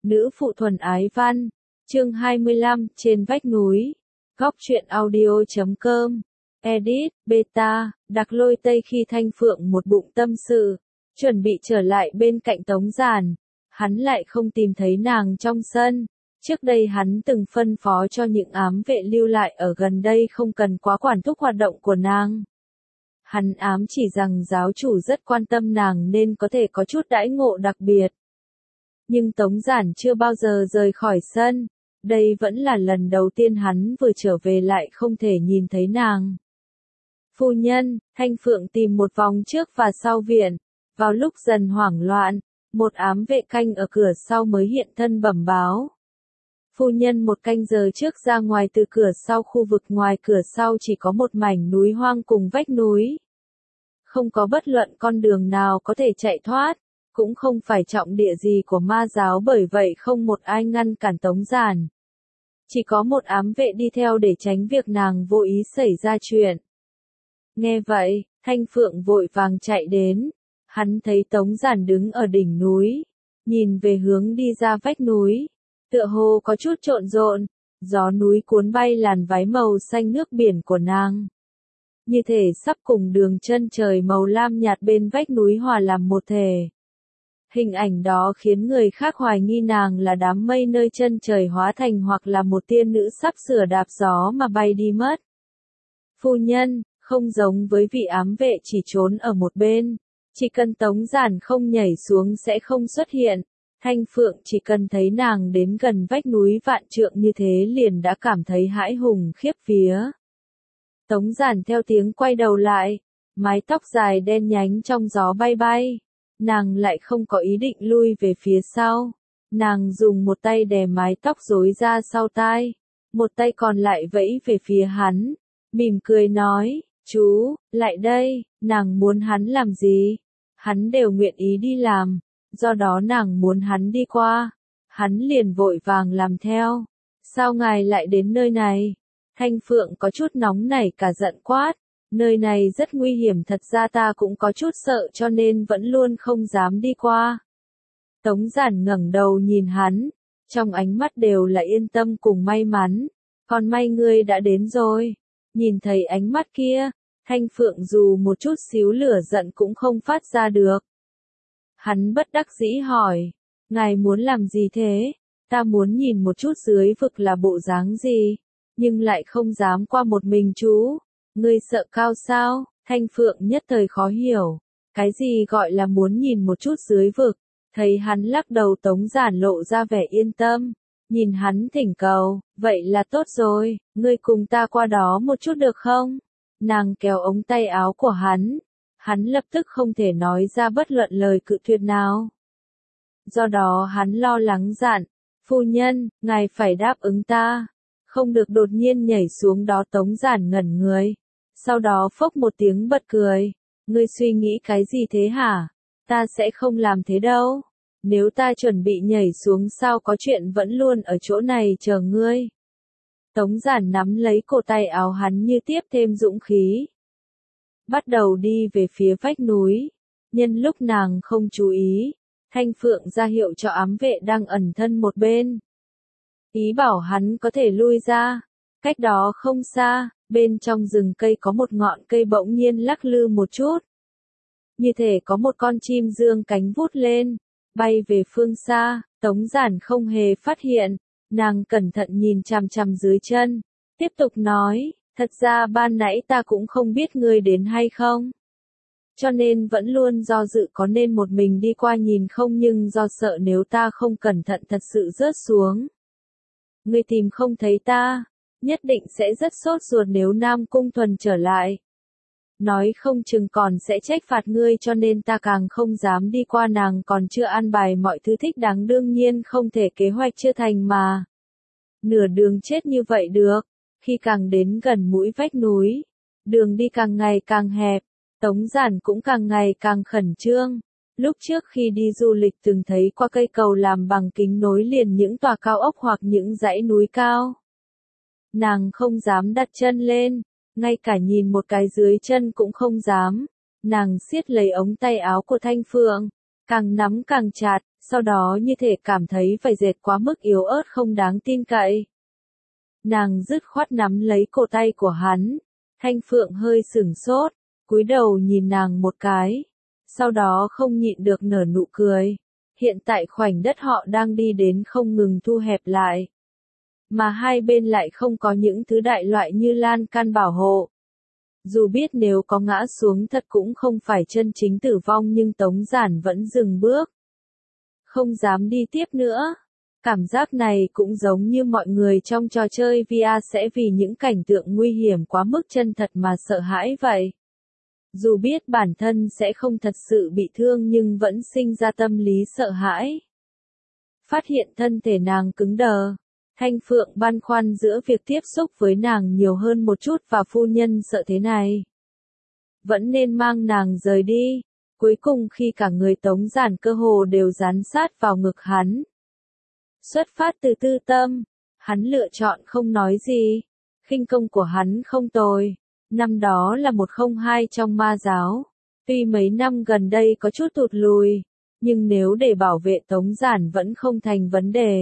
Nữ phụ thuần ái văn, chương 25, trên vách núi. Góc truyện audio.com. Edit, beta, Đặc Lôi Tây khi Thanh Phượng một bụng tâm sự, chuẩn bị trở lại bên cạnh Tống Giản, hắn lại không tìm thấy nàng trong sân. Trước đây hắn từng phân phó cho những ám vệ lưu lại ở gần đây không cần quá quản thúc hoạt động của nàng. Hắn ám chỉ rằng giáo chủ rất quan tâm nàng nên có thể có chút đãi ngộ đặc biệt. Nhưng Tống Giản chưa bao giờ rời khỏi sân, đây vẫn là lần đầu tiên hắn vừa trở về lại không thể nhìn thấy nàng. Phu nhân, Thanh Phượng tìm một vòng trước và sau viện, vào lúc dần hoảng loạn, một ám vệ canh ở cửa sau mới hiện thân bẩm báo. Phu nhân một canh giờ trước ra ngoài từ cửa sau, khu vực ngoài cửa sau chỉ có một mảnh núi hoang cùng vách núi. Không có bất luận con đường nào có thể chạy thoát, cũng không phải trọng địa gì của ma giáo, bởi vậy không một ai ngăn cản Tống Giản. Chỉ có một ám vệ đi theo để tránh việc nàng vô ý xảy ra chuyện. Nghe vậy, Thanh Phượng vội vàng chạy đến, hắn thấy Tống Giản đứng ở đỉnh núi, nhìn về hướng đi ra vách núi, tựa hồ có chút trộn rộn, gió núi cuốn bay làn váy màu xanh nước biển của nàng. Như thể sắp cùng đường chân trời màu lam nhạt bên vách núi hòa làm một thể. Hình ảnh đó khiến người khác hoài nghi nàng là đám mây nơi chân trời hóa thành hoặc là một tiên nữ sắp sửa đạp gió mà bay đi mất. Phu nhân, không giống với vị ám vệ chỉ trốn ở một bên, chỉ cần Tống Giản không nhảy xuống sẽ không xuất hiện. Thanh Phượng chỉ cần thấy nàng đến gần vách núi vạn trượng như thế liền đã cảm thấy hãi hùng khiếp vía. Tống Giản theo tiếng quay đầu lại, mái tóc dài đen nhánh trong gió bay bay. Nàng lại không có ý định lui về phía sau. Nàng dùng một tay đè mái tóc rối ra sau tai, một tay còn lại vẫy về phía hắn, mỉm cười nói, chú, lại đây. Nàng muốn hắn làm gì? Hắn đều nguyện ý đi làm, do đó nàng muốn hắn đi qua. Hắn liền vội vàng làm theo. Sao ngài lại đến nơi này? Thanh Phượng có chút nóng nảy cả giận quát. Nơi này rất nguy hiểm, thật ra ta cũng có chút sợ cho nên vẫn luôn không dám đi qua. Tống Giản ngẩng đầu nhìn hắn, trong ánh mắt đều là yên tâm cùng may mắn. Còn may ngươi đã đến rồi. Nhìn thấy ánh mắt kia, Thanh Phượng dù một chút xíu lửa giận cũng không phát ra được. Hắn bất đắc dĩ hỏi, ngài muốn làm gì thế? Ta muốn nhìn một chút dưới vực là bộ dáng gì, nhưng lại không dám qua một mình chú. Ngươi sợ cao sao? Thanh Phượng nhất thời khó hiểu. Cái gì gọi là muốn nhìn một chút dưới vực? Thấy hắn lắc đầu, Tống Giản lộ ra vẻ yên tâm. Nhìn hắn thỉnh cầu, vậy là tốt rồi, ngươi cùng ta qua đó một chút được không? Nàng kéo ống tay áo của hắn. Hắn lập tức không thể nói ra bất luận lời cự tuyệt nào. Do đó hắn lo lắng dặn, phu nhân, ngài phải đáp ứng ta. Không được đột nhiên nhảy xuống đó. Tống Giản ngẩn người. Sau đó phốc một tiếng bật cười. Ngươi suy nghĩ cái gì thế hả? Ta sẽ không làm thế đâu. Nếu ta chuẩn bị nhảy xuống sao có chuyện vẫn luôn ở chỗ này chờ ngươi. Tống Giản nắm lấy cổ tay áo hắn như tiếp thêm dũng khí. Bắt đầu đi về phía vách núi. Nhân lúc nàng không chú ý, Thanh Phượng ra hiệu cho ám vệ đang ẩn thân một bên. Ý bảo hắn có thể lui ra. Cách đó không xa, bên trong rừng cây có một ngọn cây bỗng nhiên lắc lư một chút. Như thể có một con chim dương cánh vút lên, bay về phương xa. Tống Giản không hề phát hiện, nàng cẩn thận nhìn chằm chằm dưới chân, tiếp tục nói, thật ra ban nãy ta cũng không biết ngươi đến hay không. Cho nên vẫn luôn do dự có nên một mình đi qua nhìn không, nhưng do sợ nếu ta không cẩn thận thật sự rớt xuống. Ngươi tìm không thấy ta, nhất định sẽ rất sốt ruột nếu Nam Cung Thuần trở lại. Nói không chừng còn sẽ trách phạt ngươi, cho nên ta càng không dám đi qua. Nàng còn chưa an bài mọi thứ thích đáng, đương nhiên không thể kế hoạch chưa thành mà. Nửa đường chết như vậy được. Khi càng đến gần mũi vách núi, đường đi càng ngày càng hẹp, Tống Giản cũng càng ngày càng khẩn trương. Lúc trước khi đi du lịch từng thấy qua cây cầu làm bằng kính nối liền những tòa cao ốc hoặc những dãy núi cao. Nàng không dám đặt chân lên, ngay cả nhìn một cái dưới chân cũng không dám. Nàng siết lấy ống tay áo của Thanh Phượng, càng nắm càng chặt, sau đó như thể cảm thấy vải dệt quá mức yếu ớt không đáng tin cậy. Nàng dứt khoát nắm lấy cổ tay của hắn, Thanh Phượng hơi sửng sốt, cúi đầu nhìn nàng một cái, sau đó không nhịn được nở nụ cười. Hiện tại khoảnh đất họ đang đi đến không ngừng thu hẹp lại, mà hai bên lại không có những thứ đại loại như lan can bảo hộ. Dù biết nếu có ngã xuống thật cũng không phải chân chính tử vong nhưng Tống Giản vẫn dừng bước. Không dám đi tiếp nữa. Cảm giác này cũng giống như mọi người trong trò chơi VR sẽ vì những cảnh tượng nguy hiểm quá mức chân thật mà sợ hãi vậy. Dù biết bản thân sẽ không thật sự bị thương nhưng vẫn sinh ra tâm lý sợ hãi. Phát hiện thân thể nàng cứng đờ. Thanh Phượng băn khoăn giữa việc tiếp xúc với nàng nhiều hơn một chút và phu nhân sợ thế này. Vẫn nên mang nàng rời đi. Cuối cùng khi cả người Tống Giản cơ hồ đều dán sát vào ngực hắn. Xuất phát từ tư tâm, hắn lựa chọn không nói gì. Khinh công của hắn không tồi. Năm đó là 102 trong ma giáo. Tuy mấy năm gần đây có chút tụt lùi, nhưng nếu để bảo vệ Tống Giản vẫn không thành vấn đề.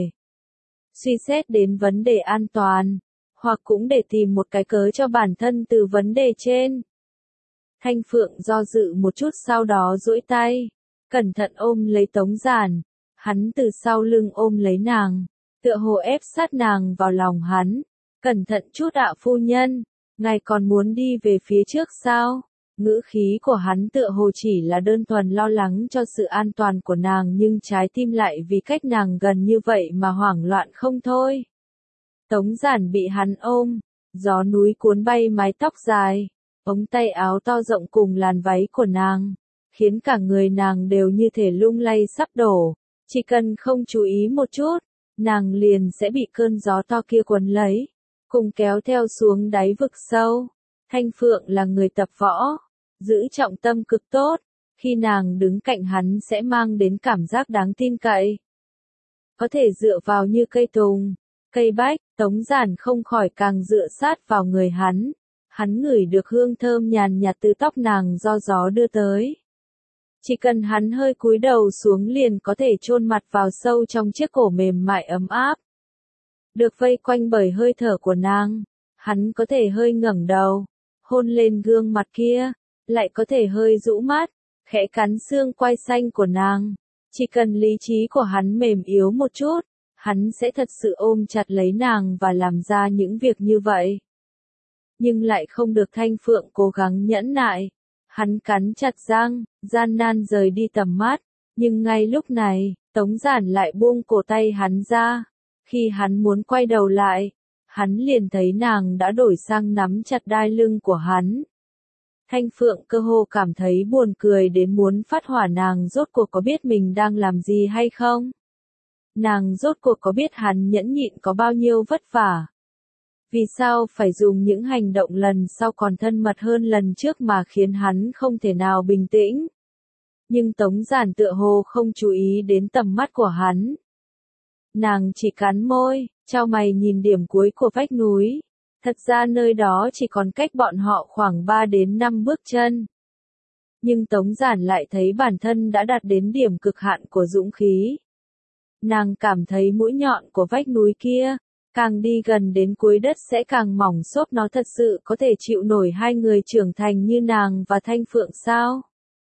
Suy xét đến vấn đề an toàn, hoặc cũng để tìm một cái cớ cho bản thân từ vấn đề trên. Thanh Phượng do dự một chút sau đó duỗi tay, cẩn thận ôm lấy Tống Giản. Hắn từ sau lưng ôm lấy nàng, tựa hồ ép sát nàng vào lòng hắn. Cẩn thận chút ạ phu nhân, ngài còn muốn đi về phía trước sao? Ngữ khí của hắn tựa hồ chỉ là đơn thuần lo lắng cho sự an toàn của nàng nhưng trái tim lại vì cách nàng gần như vậy mà hoảng loạn không thôi. Tống Giản bị hắn ôm, gió núi cuốn bay mái tóc dài, ống tay áo to rộng cùng làn váy của nàng, khiến cả người nàng đều như thể lung lay sắp đổ. Chỉ cần không chú ý một chút, nàng liền sẽ bị cơn gió to kia cuốn lấy, cùng kéo theo xuống đáy vực sâu. Thanh Phượng là người tập võ, giữ trọng tâm cực tốt, khi nàng đứng cạnh hắn sẽ mang đến cảm giác đáng tin cậy. Có thể dựa vào như cây tùng, cây bách, Tống Giản không khỏi càng dựa sát vào người hắn. Hắn ngửi được hương thơm nhàn nhạt từ tóc nàng do gió đưa tới. Chỉ cần hắn hơi cúi đầu xuống liền có thể chôn mặt vào sâu trong chiếc cổ mềm mại ấm áp. Được vây quanh bởi hơi thở của nàng, hắn có thể hơi ngẩng đầu, hôn lên gương mặt kia, lại có thể hơi rũ mắt, khẽ cắn xương quai xanh của nàng. Chỉ cần lý trí của hắn mềm yếu một chút, hắn sẽ thật sự ôm chặt lấy nàng và làm ra những việc như vậy. Nhưng lại không được Thanh Phượng cố gắng nhẫn nại. Hắn cắn chặt răng, gian nan rời đi tầm mắt, nhưng ngay lúc này, Tống Giản lại buông cổ tay hắn ra. Khi hắn muốn quay đầu lại, hắn liền thấy nàng đã đổi sang nắm chặt đai lưng của hắn. Thanh Phượng cơ hồ cảm thấy buồn cười đến muốn phát hỏa. Nàng rốt cuộc có biết mình đang làm gì hay không? Nàng rốt cuộc có biết hắn nhẫn nhịn có bao nhiêu vất vả? Vì sao phải dùng những hành động lần sau còn thân mật hơn lần trước mà khiến hắn không thể nào bình tĩnh? Nhưng Tống Giản tựa hồ không chú ý đến tầm mắt của hắn. Nàng chỉ cắn môi, chau mày nhìn điểm cuối của vách núi. Thật ra nơi đó chỉ còn cách bọn họ khoảng 3 đến 5 bước chân. Nhưng Tống Giản lại thấy bản thân đã đạt đến điểm cực hạn của dũng khí. Nàng cảm thấy mũi nhọn của vách núi kia, càng đi gần đến cuối đất sẽ càng mỏng xốp. Nó thật sự có thể chịu nổi hai người trưởng thành như nàng và Thanh Phượng sao?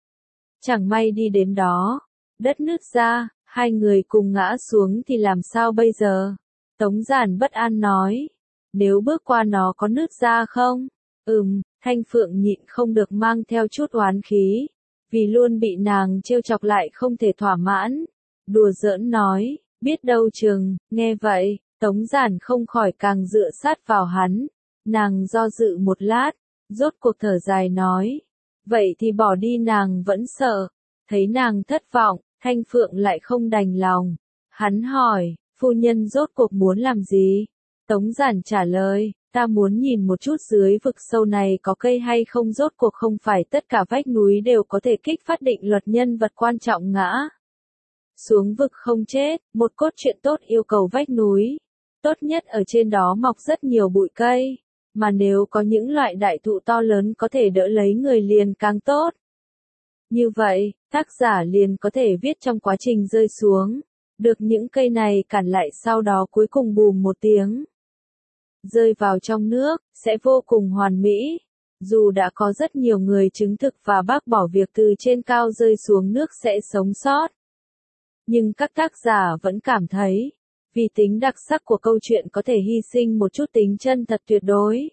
Chẳng may đi đến đó, đất nứt ra, hai người cùng ngã xuống thì làm sao bây giờ? Tống Giản bất an nói. Nếu bước qua nó có nứt ra không? Thanh Phượng nhịn không được mang theo chút oán khí, vì luôn bị nàng trêu chọc lại không thể thỏa mãn. Đùa giỡn nói, biết đâu chừng. Nghe vậy, Tống Giản không khỏi càng dựa sát vào hắn. Nàng do dự một lát, rốt cuộc thở dài nói, vậy thì bỏ đi. Nàng vẫn sợ. Thấy nàng thất vọng, Thanh Phượng lại không đành lòng. Hắn hỏi, phu nhân rốt cuộc muốn làm gì? Tống Giản trả lời, ta muốn nhìn một chút dưới vực sâu này có cây hay không. Rốt cuộc không phải tất cả vách núi đều có thể kích phát định luật nhân vật quan trọng ngã xuống vực không chết. Một cốt truyện tốt yêu cầu vách núi tốt nhất ở trên đó mọc rất nhiều bụi cây, mà nếu có những loại đại thụ to lớn có thể đỡ lấy người liền càng tốt. Như vậy, Tác giả liền có thể viết trong quá trình rơi xuống, được những cây này cản lại sau đó cuối cùng bùm một tiếng. Rơi vào trong nước, sẽ vô cùng hoàn mỹ. Dù đã có rất nhiều người chứng thực và bác bỏ việc từ trên cao rơi xuống nước sẽ sống sót. Nhưng các tác giả vẫn cảm thấy, vì tính đặc sắc của câu chuyện có thể hy sinh một chút tính chân thật tuyệt đối.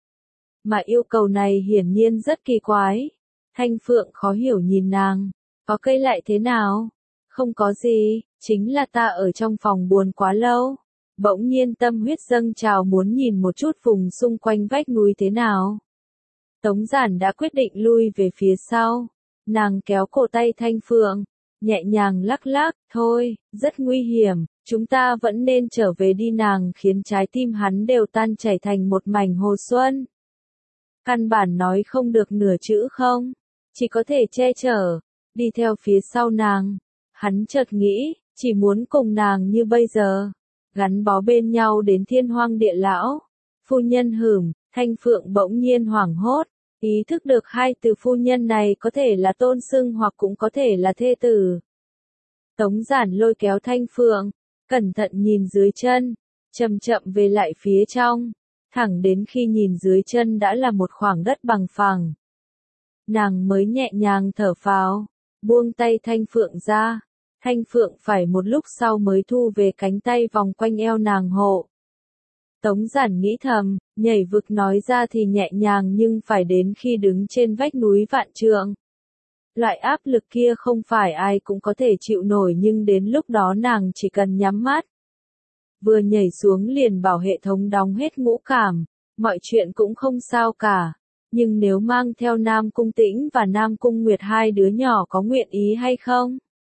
Mà yêu cầu này hiển nhiên rất kỳ quái. Thanh Phượng khó hiểu nhìn nàng, có cây lại thế nào? Không có gì, chính là ta ở trong phòng buồn quá lâu. Bỗng nhiên tâm huyết dâng trào muốn nhìn một chút vùng xung quanh vách núi thế nào. Tống Giản đã quyết định lui về phía sau. Nàng kéo cổ tay Thanh Phượng, nhẹ nhàng lắc lắc, thôi, rất nguy hiểm, chúng ta vẫn nên trở về đi. Nàng khiến trái tim hắn đều tan chảy thành một mảnh hồ xuân. Căn bản nói không được nửa chữ không, chỉ có thể che chở, đi theo phía sau nàng. Hắn chợt nghĩ, chỉ muốn cùng nàng như bây giờ, gắn bó bên nhau đến thiên hoang địa lão. Phu nhân hửm, Thanh Phượng bỗng nhiên hoảng hốt, ý thức được hai từ phu nhân này có thể là tôn xưng hoặc cũng có thể là thê tử. Tống Giản lôi kéo Thanh Phượng, cẩn thận nhìn dưới chân, chậm chậm về lại phía trong, thẳng đến khi nhìn dưới chân đã là một khoảng đất bằng phẳng. Nàng mới nhẹ nhàng thở phào, buông tay Thanh Phượng ra. Thanh Phượng phải một lúc sau mới thu về cánh tay vòng quanh eo nàng hộ. Tống Giản nghĩ thầm, nhảy vực nói ra thì nhẹ nhàng nhưng phải đến khi đứng trên vách núi vạn trượng. Loại áp lực kia không phải ai cũng có thể chịu nổi, nhưng đến lúc đó nàng chỉ cần nhắm mắt. Vừa nhảy xuống liền bảo hệ thống đóng hết ngũ cảm, mọi chuyện cũng không sao cả. Nhưng nếu mang theo Nam Cung Tĩnh và Nam Cung Nguyệt hai đứa nhỏ có nguyện ý hay không?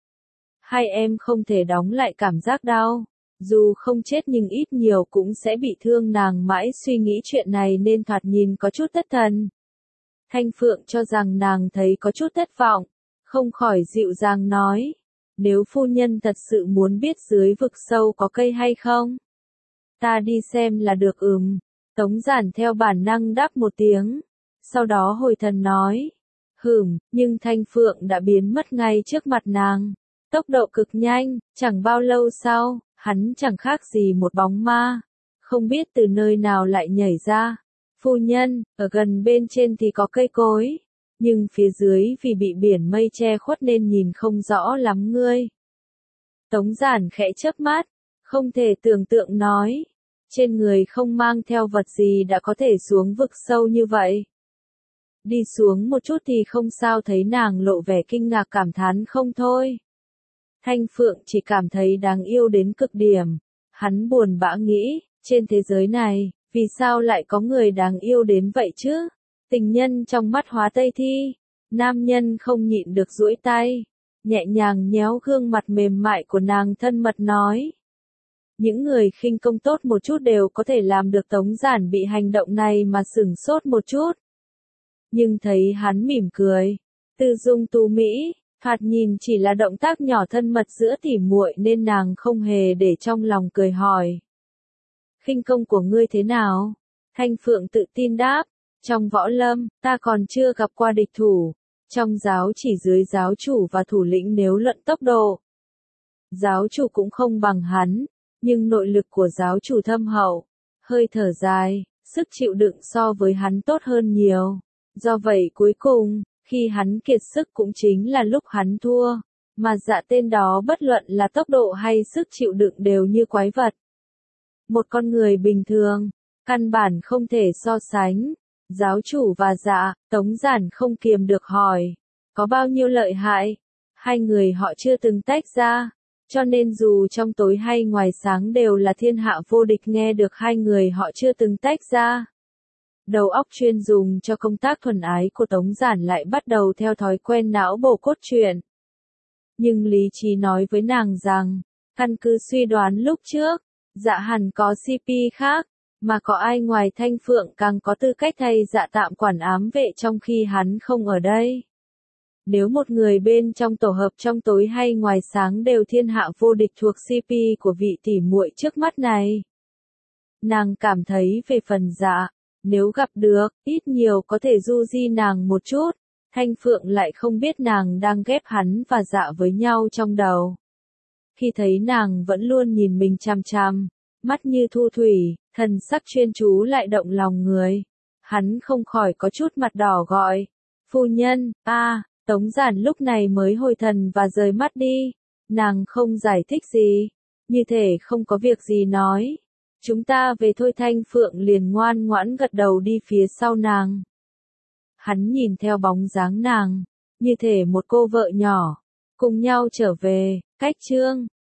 Hai em không thể đóng lại cảm giác đau. Dù không chết nhưng ít nhiều cũng sẽ bị thương. Nàng mãi suy nghĩ chuyện này nên thoạt nhìn có chút thất thần. Thanh Phượng cho rằng nàng thấy có chút thất vọng, không khỏi dịu dàng nói. Nếu phu nhân thật sự muốn biết dưới vực sâu có cây hay không, ta đi xem là được. Tống Giản theo bản năng đáp một tiếng, sau đó hồi thần nói. Nhưng Thanh Phượng đã biến mất ngay trước mặt nàng. Tốc độ cực nhanh, chẳng bao lâu sau, hắn chẳng khác gì một bóng ma, không biết từ nơi nào lại nhảy ra. Phu nhân, ở gần bên trên thì có cây cối, nhưng phía dưới vì bị biển mây che khuất nên nhìn không rõ lắm ngươi. Tống Giản khẽ chớp mắt, không thể tưởng tượng nói, trên người không mang theo vật gì đã có thể xuống vực sâu như vậy. Đi xuống một chút thì không sao. Thấy nàng lộ vẻ kinh ngạc cảm thán không thôi. Thanh Phượng chỉ cảm thấy đáng yêu đến cực điểm. Hắn buồn bã nghĩ, trên thế giới này, vì sao lại có người đáng yêu đến vậy chứ? Tình nhân trong mắt Hóa Tây Thi. Nam nhân không nhịn được duỗi tay, nhẹ nhàng nhéo gương mặt mềm mại của nàng, thân mật nói. Những người khinh công tốt một chút đều có thể làm được. Tống Giản bị hành động này mà sửng sốt một chút. Nhưng thấy hắn mỉm cười, tư dung tú mỹ, thoạt nhìn chỉ là động tác nhỏ thân mật giữa tỉ muội nên nàng không hề để trong lòng, cười hỏi. Khinh công của ngươi thế nào? Thanh Phượng tự tin đáp, trong võ lâm, ta còn chưa gặp qua địch thủ. Trong giáo chỉ dưới giáo chủ và thủ lĩnh nếu luận tốc độ. Giáo chủ cũng không bằng hắn, nhưng nội lực của giáo chủ thâm hậu, hơi thở dài, sức chịu đựng so với hắn tốt hơn nhiều. Do vậy cuối cùng, khi hắn kiệt sức cũng chính là lúc hắn thua, mà Dạ tên đó bất luận là tốc độ hay sức chịu đựng đều như quái vật. Một con người bình thường, căn bản không thể so sánh. Giáo chủ và Dạ, Tống Giản không kiềm được hỏi, có bao nhiêu lợi hại? Hai người họ chưa từng tách ra, cho nên dù trong tối hay ngoài sáng đều là thiên hạ vô địch. Nghe được hai người họ chưa từng tách ra, đầu óc chuyên dùng cho công tác thuần ái của Tống Giản lại bắt đầu theo thói quen não bổ cốt truyện. Nhưng lý trí nói với nàng rằng, căn cứ suy đoán lúc trước, Dạ hẳn có CP khác, mà có ai ngoài Thanh Phượng càng có tư cách thay Dạ tạm quản ám vệ trong khi hắn không ở đây. Nếu một người bên trong tổ hợp trong tối hay ngoài sáng đều thiên hạ vô địch thuộc CP của vị tỉ muội trước mắt này, nàng cảm thấy về phần Dạ, nếu gặp được, ít nhiều có thể du di nàng một chút. Thanh Phượng lại không biết nàng đang ghép hắn và Dạ với nhau trong đầu. Khi thấy nàng vẫn luôn nhìn mình chằm chằm, mắt như thu thủy, thần sắc chuyên chú lại động lòng người. Hắn không khỏi có chút mặt đỏ gọi. Phu nhân, Tống Giản lúc này mới hồi thần và rời mắt đi. Nàng không giải thích gì. Như thể không có việc gì nói. Chúng ta về thôi. Thanh Phượng liền ngoan ngoãn gật đầu đi phía sau nàng. Hắn nhìn theo bóng dáng nàng, như thể một cô vợ nhỏ. Cùng nhau trở về, cách chương